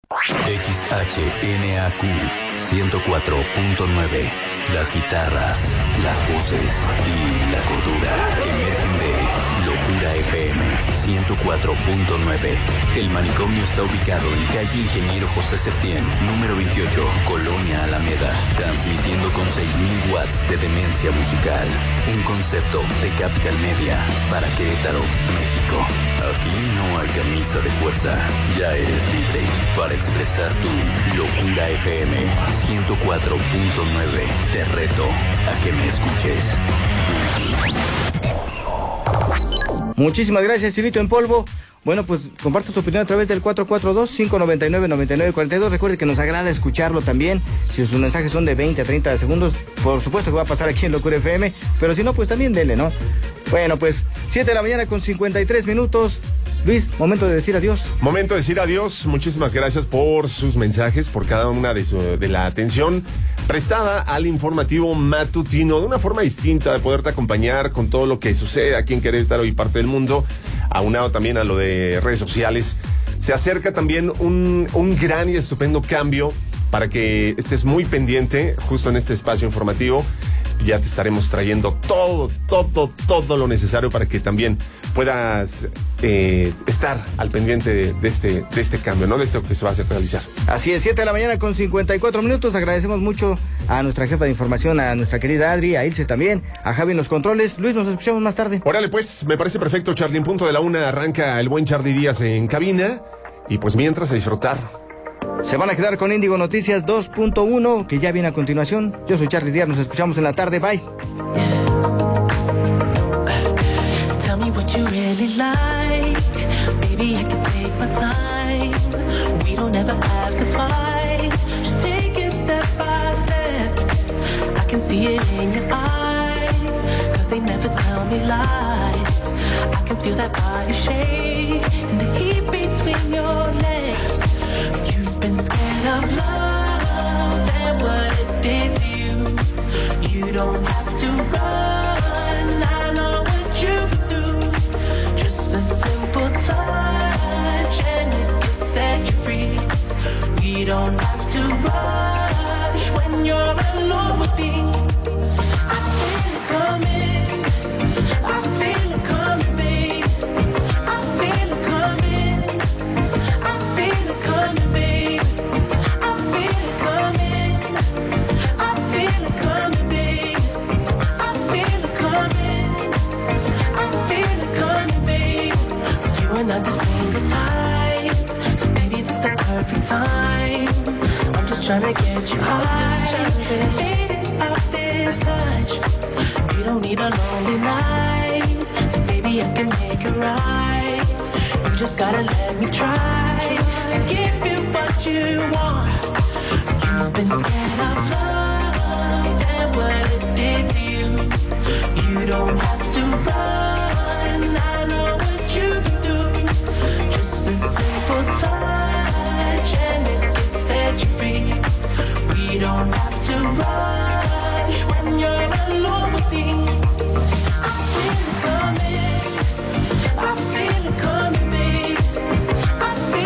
XHNAQ 104.9. Las guitarras, las voces y la cordura emergen de Locura FM 104.9. El manicomio está ubicado en calle Ingeniero José Septién, número 28, Colonia Alameda, transmitiendo con 6.000 watts de demencia musical. Un concepto de Capital Media para Querétaro, México. Aquí no hay camisa de fuerza, ya eres libre para expresar tu Locura FM 104.9. Te reto a que me escuches. Muchísimas gracias, Silito en Polvo. Bueno, pues comparte tu opinión a través del 442-599-9942. Recuerde que nos agrada escucharlo también. Si sus mensajes son de 20 a 30 segundos, por supuesto que va a pasar aquí en Locura FM. Pero si no, pues también dele, ¿no? Bueno, pues 7 de la mañana con 53 minutos. Luis, momento de decir adiós. Momento de decir adiós. Muchísimas gracias por sus mensajes, por cada una de la atención prestada al informativo matutino, de una forma distinta de poderte acompañar con todo lo que sucede aquí en Querétaro y parte del mundo, aunado también a lo de redes sociales. Se acerca también un gran y estupendo cambio para que estés muy pendiente justo en este espacio informativo. Ya te estaremos trayendo todo lo necesario para que también puedas estar al pendiente de este cambio, ¿no? De esto que se va a realizar. Así es, 7 de la mañana con 54 minutos. Agradecemos mucho a nuestra jefa de información, a nuestra querida Adri, a Ilse también, a Javi en los controles. Luis, nos escuchamos más tarde. Órale, pues, me parece perfecto, Charlie. En punto de la 1 arranca el buen Charlie Díaz en cabina. Y pues mientras, a disfrutar. Se van a quedar con Índigo Noticias 2.1, que ya viene a continuación. Yo soy Charlie Díaz, nos escuchamos en la tarde. Bye. Tell me what you really like. Baby, I can take my time. We don't ever have to fight. Just take it step by step. I can see it in your eyes, 'cause they never tell me lies. I can feel that body shake and the heat between your legs. You've been scared of love and what it did to you. You don't have to run, I know what you can do. Just a simple touch and it can set you free. We don't have to rush when you're alone with me. I feel it coming, I feel it coming, babe. I feel it coming, I feel it coming, babe. I feel it coming, I feel it coming, babe. I feel it coming, I feel it coming, babe. You and I just ain't good time, so baby this the perfect time. I'm just trying to get you high, faded out this touch. You don't need a lonely night, so baby I can make it right. You just gotta let me try to give you what you want. You've been scared of love and what it did to you. You don't have to run, I know what you can do. Just a simple touch and it can set you free. We don't have to rush when you're alone with me. I feel it coming, I feel it coming, babe. I feel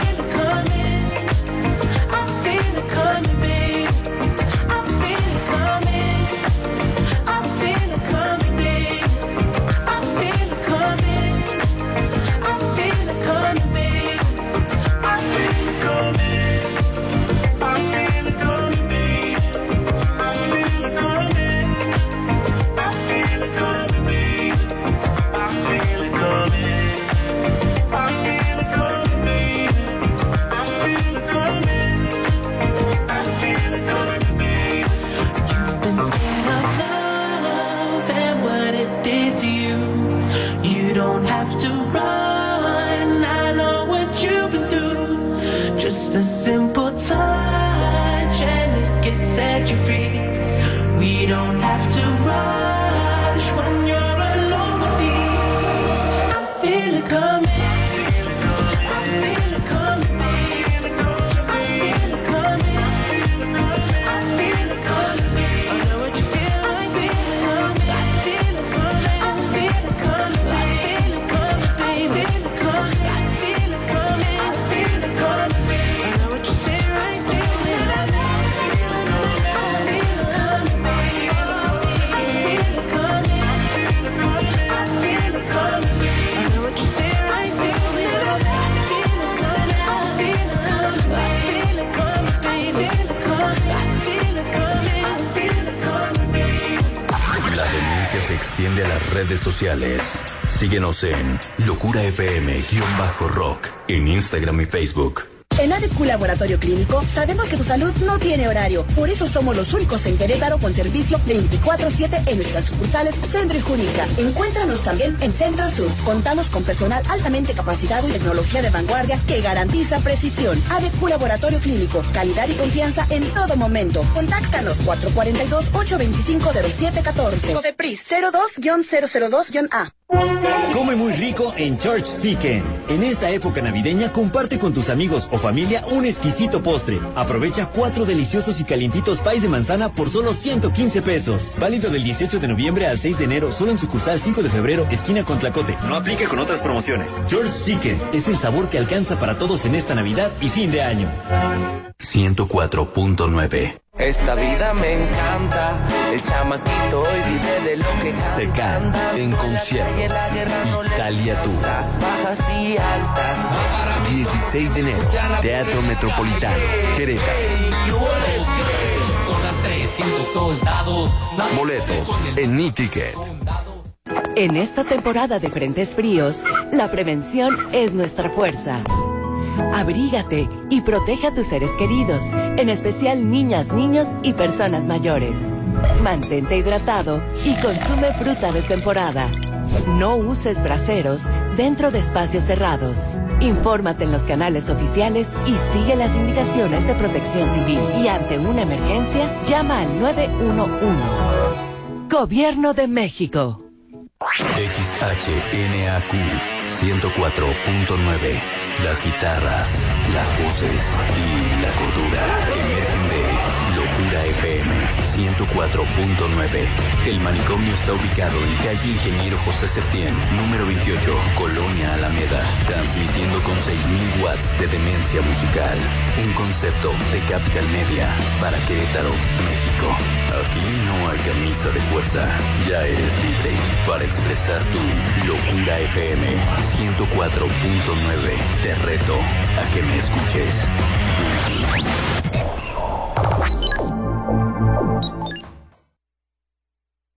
extiende a las redes sociales. Síguenos en Locura FM-Rock en Instagram y Facebook. En ADQ Laboratorio Clínico sabemos que tu salud no tiene horario. Por eso somos los únicos en Querétaro con servicio 24/7 en nuestras sucursales Centro y Jurídica. Encuéntranos también en Centro Sur. Contamos con personal altamente capacitado y tecnología de vanguardia que garantiza precisión. ADQ Laboratorio Clínico, calidad y confianza en todo momento. Contáctanos 442-825-0714. Codepris 02-002-A. Come muy rico en Church Chicken. En esta época navideña, comparte con tus amigos o familia un exquisito postre. Aprovecha 4 deliciosos y calientitos pies de manzana por solo 115 pesos. Válido del 18 de noviembre al 6 de enero, solo en sucursal 5 de febrero, esquina con Tlacote. No aplica con otras promociones. Church Chicken es el sabor que alcanza para todos en esta Navidad y fin de año. 104.9. Esta vida me encanta, el chamaquito hoy vive de lo que canta. Secán en concierto. Italia Tour. Bajas y altas. 16 de enero. Teatro Metropolitano. Querétaro. Con las 300 soldados. Boletos en Mi-Ticket. En esta temporada de frentes fríos, la prevención es nuestra fuerza. Abrígate y protege a tus seres queridos, en especial niñas, niños y personas mayores. Mantente hidratado y consume fruta de temporada. No uses braseros dentro de espacios cerrados. Infórmate en los canales oficiales y sigue las indicaciones de Protección Civil. Y ante una emergencia, llama al 911. Gobierno de México. XHNAQ 104.9. Las guitarras, las voces y la cordura emergen de Locura FM 104.9. El manicomio está ubicado en calle Ingeniero José Septién, número 28, Colonia Alameda, transmitiendo con 6.000 watts de demencia musical. Un concepto de Capital Media para Querétaro, México. Aquí no hay camisa de fuerza, ya eres libre para expresar tu Locura FM 104.9. Te reto a que me escuches.